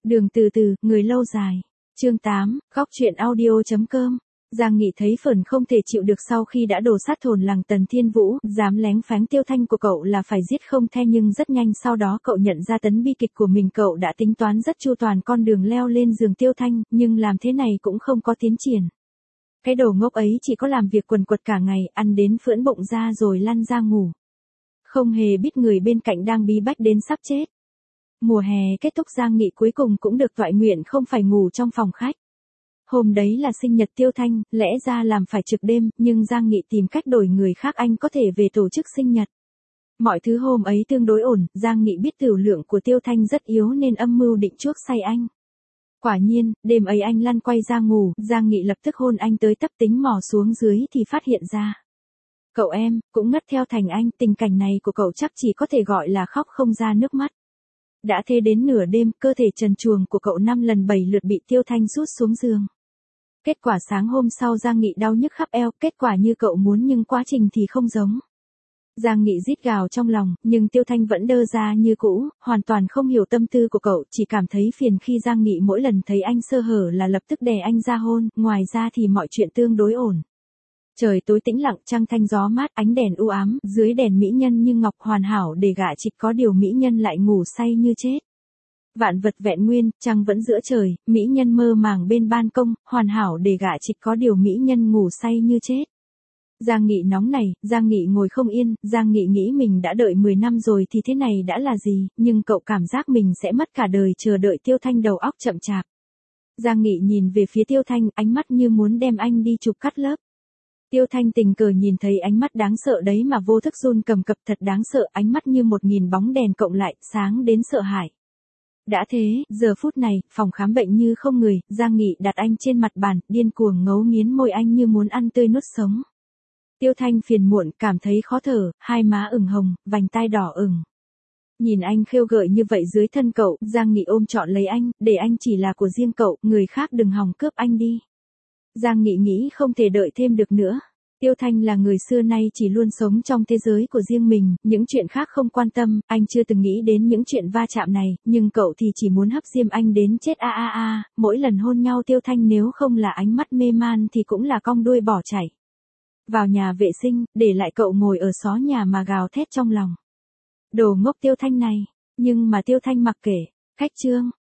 Đường từ từ, người lâu dài. Chương 8, góc truyện audio.com. Giang Nghị thấy Phởn không thể chịu được sau khi đã đổ sát thồn làng Tần Thiên Vũ, dám lén pháng Tiêu Thanh của cậu là phải giết không the, nhưng rất nhanh sau đó cậu nhận ra tấn bi kịch của mình. Cậu đã tính toán rất chu toàn con đường leo lên giường Tiêu Thanh, nhưng làm thế này cũng không có tiến triển. Cái đồ ngốc ấy chỉ có làm việc quần quật cả ngày, ăn đến phưỡn bụng ra rồi lăn ra ngủ. Không hề biết người bên cạnh đang bí bách đến sắp chết. Mùa hè kết thúc, Giang Nghị cuối cùng cũng được toại nguyện không phải ngủ trong phòng khách. Hôm đấy là sinh nhật Tiêu Thanh, lẽ ra làm phải trực đêm, nhưng Giang Nghị tìm cách đổi người khác anh có thể về tổ chức sinh nhật. Mọi thứ hôm ấy tương đối ổn, Giang Nghị biết tửu lượng của Tiêu Thanh rất yếu nên âm mưu định chuốc say anh. Quả nhiên, đêm ấy anh lăn quay ra ngủ, Giang Nghị lập tức hôn anh tới tấp, tính mò xuống dưới thì phát hiện ra. Cậu em, cũng ngất theo thành anh, tình cảnh này của cậu chắc chỉ có thể gọi là khóc không ra nước mắt. Đã thế đến nửa đêm, cơ thể trần truồng của cậu 5 lần 7 lượt bị Tiêu Thanh rút xuống giường. Kết quả sáng hôm sau Giang Nghị đau nhức khắp eo, kết quả như cậu muốn nhưng quá trình thì không giống. Giang Nghị rít gào trong lòng, nhưng Tiêu Thanh vẫn đơ ra như cũ, hoàn toàn không hiểu tâm tư của cậu, chỉ cảm thấy phiền khi Giang Nghị mỗi lần thấy anh sơ hở là lập tức đè anh ra hôn, ngoài ra thì mọi chuyện tương đối ổn. Trời tối tĩnh lặng, trăng thanh gió mát, ánh đèn u ám, dưới đèn mỹ nhân như ngọc hoàn hảo để gả chịch, có điều mỹ nhân lại ngủ say như chết. Vạn vật vẹn nguyên, trăng vẫn giữa trời, mỹ nhân mơ màng bên ban công, hoàn hảo để gả chịch, có điều mỹ nhân ngủ say như chết. Giang Nghị nóng này, Giang Nghị ngồi không yên, Giang Nghị nghĩ mình đã đợi 10 năm rồi thì thế này đã là gì, nhưng cậu cảm giác mình sẽ mất cả đời chờ đợi Tiêu Thanh, đầu óc chậm chạp. Giang Nghị nhìn về phía Tiêu Thanh, ánh mắt như muốn đem anh đi chụp cắt lớp. Tiêu Thanh tình cờ nhìn thấy ánh mắt đáng sợ đấy mà vô thức run cầm cập, thật đáng sợ, ánh mắt như 1000 bóng đèn cộng lại, sáng đến sợ hãi. Đã thế, giờ phút này, phòng khám bệnh như không người, Giang Nghị đặt anh trên mặt bàn, điên cuồng ngấu nghiến môi anh như muốn ăn tươi nuốt sống. Tiêu Thanh phiền muộn, cảm thấy khó thở, hai má ửng hồng, vành tai đỏ ửng. Nhìn anh khêu gợi như vậy dưới thân cậu, Giang Nghị ôm trọn lấy anh, để anh chỉ là của riêng cậu, người khác đừng hòng cướp anh đi. Giang Nghị nghĩ không thể đợi thêm được nữa. Tiêu Thanh là người xưa nay chỉ luôn sống trong thế giới của riêng mình, những chuyện khác không quan tâm, anh chưa từng nghĩ đến những chuyện va chạm này, nhưng cậu thì chỉ muốn hấp diêm anh đến chết mỗi lần hôn nhau Tiêu Thanh nếu không là ánh mắt mê man thì cũng là cong đuôi bỏ chạy. Vào nhà vệ sinh, để lại cậu ngồi ở xó nhà mà gào thét trong lòng. Đồ ngốc Tiêu Thanh này, nhưng mà Tiêu Thanh mặc kệ. Khách trương,